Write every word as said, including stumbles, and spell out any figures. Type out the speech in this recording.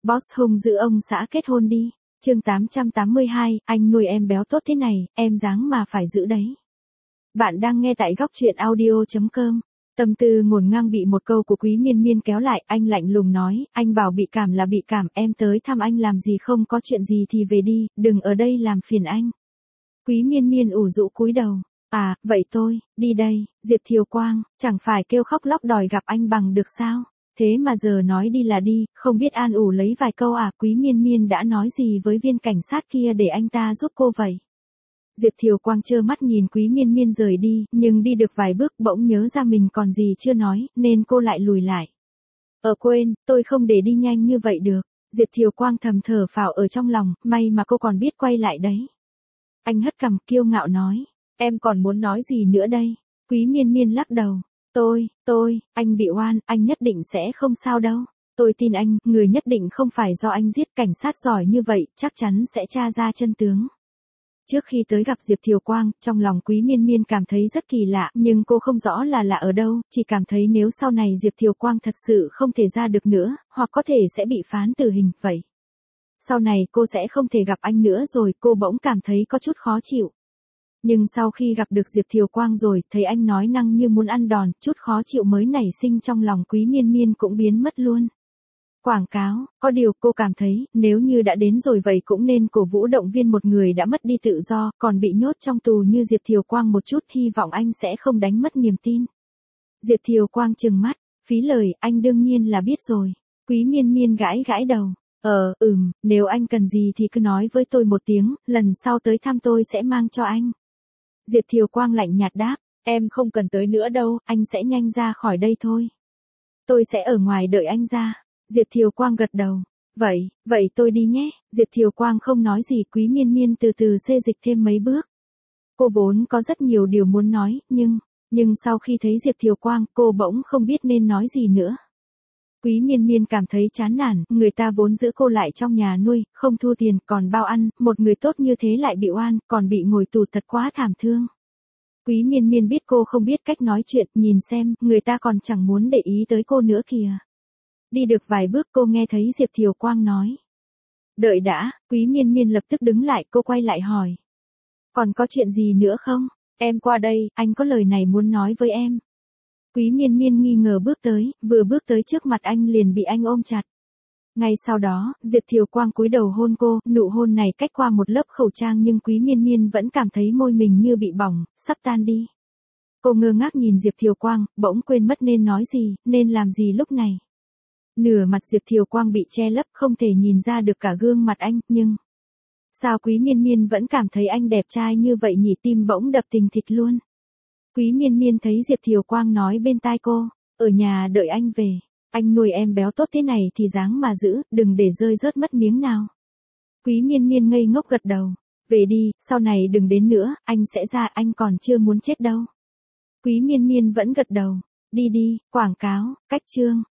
Boss hung dữ ông xã kết hôn đi. Chương tám trăm tám mươi hai, anh nuôi em béo tốt thế này, em dáng mà phải giữ đấy. Bạn đang nghe tại góc truyện audio chấm com. Tâm tư ngổn ngang bị một câu của Quý Miên Miên kéo lại, anh lạnh lùng nói, anh bảo bị cảm là bị cảm, em tới thăm anh làm gì, không có chuyện gì thì về đi, đừng ở đây làm phiền anh. Quý Miên Miên ủ rũ cúi đầu. À, vậy tôi, đi đây. Diệp Thiều Quang, chẳng phải kêu khóc lóc đòi gặp anh bằng được sao? Thế mà giờ nói đi là đi, không biết an ủi lấy vài câu à? Quý Miên Miên đã nói gì với viên cảnh sát kia để anh ta giúp cô vậy? Diệp Thiều Quang trơ mắt nhìn Quý Miên Miên rời đi, nhưng đi được vài bước bỗng nhớ ra mình còn gì chưa nói, nên cô lại lùi lại. Ờ quên, tôi không để đi nhanh như vậy được. Diệp Thiều Quang thầm thở phào ở trong lòng, may mà cô còn biết quay lại đấy. Anh hất cằm kiêu ngạo nói, em còn muốn nói gì nữa đây? Quý Miên Miên lắc đầu. Tôi, tôi, anh bị oan, anh nhất định sẽ không sao đâu. Tôi tin anh, người nhất định không phải do anh giết, cảnh sát giỏi như vậy, chắc chắn sẽ tra ra chân tướng. Trước khi tới gặp Diệp Thiều Quang, trong lòng Quý Miên Miên cảm thấy rất kỳ lạ, nhưng cô không rõ là lạ ở đâu, chỉ cảm thấy nếu sau này Diệp Thiều Quang thật sự không thể ra được nữa, hoặc có thể sẽ bị phán tử hình, vậy. Sau này cô sẽ không thể gặp anh nữa rồi, cô bỗng cảm thấy có chút khó chịu. Nhưng sau khi gặp được Diệp Thiều Quang rồi, thấy anh nói năng như muốn ăn đòn, chút khó chịu mới nảy sinh trong lòng Quý Miên Miên cũng biến mất luôn. Quảng cáo, có điều cô cảm thấy, nếu như đã đến rồi vậy cũng nên cổ vũ động viên một người đã mất đi tự do, còn bị nhốt trong tù như Diệp Thiều Quang một chút, hy vọng anh sẽ không đánh mất niềm tin. Diệp Thiều Quang trừng mắt, phí lời, anh đương nhiên là biết rồi. Quý Miên Miên gãi gãi đầu. Ờ, ừm, nếu anh cần gì thì cứ nói với tôi một tiếng, lần sau tới thăm tôi sẽ mang cho anh. Diệp Thiều Quang lạnh nhạt đáp, em không cần tới nữa đâu, anh sẽ nhanh ra khỏi đây thôi. Tôi sẽ ở ngoài đợi anh ra. Diệp Thiều Quang gật đầu. Vậy, vậy tôi đi nhé. Diệp Thiều Quang không nói gì, Quý Miên Miên từ từ xê dịch thêm mấy bước. Cô vốn có rất nhiều điều muốn nói, nhưng, nhưng sau khi thấy Diệp Thiều Quang, cô bỗng không biết nên nói gì nữa. Quý Miên Miên cảm thấy chán nản, người ta vốn giữ cô lại trong nhà nuôi, không thu tiền, còn bao ăn, một người tốt như thế lại bị oan, còn bị ngồi tù thật quá thảm thương. Quý Miên Miên biết cô không biết cách nói chuyện, nhìn xem, người ta còn chẳng muốn để ý tới cô nữa kìa. Đi được vài bước cô nghe thấy Diệp Thiều Quang nói. Đợi đã, Quý Miên Miên lập tức đứng lại, cô quay lại hỏi. Còn có chuyện gì nữa không? Em qua đây, anh có lời này muốn nói với em. Quý Miên Miên nghi ngờ bước tới, vừa bước tới trước mặt anh liền bị anh ôm chặt. Ngay sau đó, Diệp Thiều Quang cúi đầu hôn cô, nụ hôn này cách qua một lớp khẩu trang nhưng Quý Miên Miên vẫn cảm thấy môi mình như bị bỏng, sắp tan đi. Cô ngơ ngác nhìn Diệp Thiều Quang, bỗng quên mất nên nói gì, nên làm gì lúc này. Nửa mặt Diệp Thiều Quang bị che lấp, không thể nhìn ra được cả gương mặt anh, nhưng... Sao Quý Miên Miên vẫn cảm thấy anh đẹp trai như vậy nhỉ, tim bỗng đập thình thịch luôn. Quý Miên Miên thấy Diệp Thiều Quang nói bên tai cô, ở nhà đợi anh về, anh nuôi em béo tốt thế này thì dáng mà giữ, đừng để rơi rớt mất miếng nào. Quý Miên Miên ngây ngốc gật đầu, về đi, sau này đừng đến nữa, anh sẽ ra, anh còn chưa muốn chết đâu. Quý Miên Miên vẫn gật đầu, đi đi, quảng cáo, cách chương.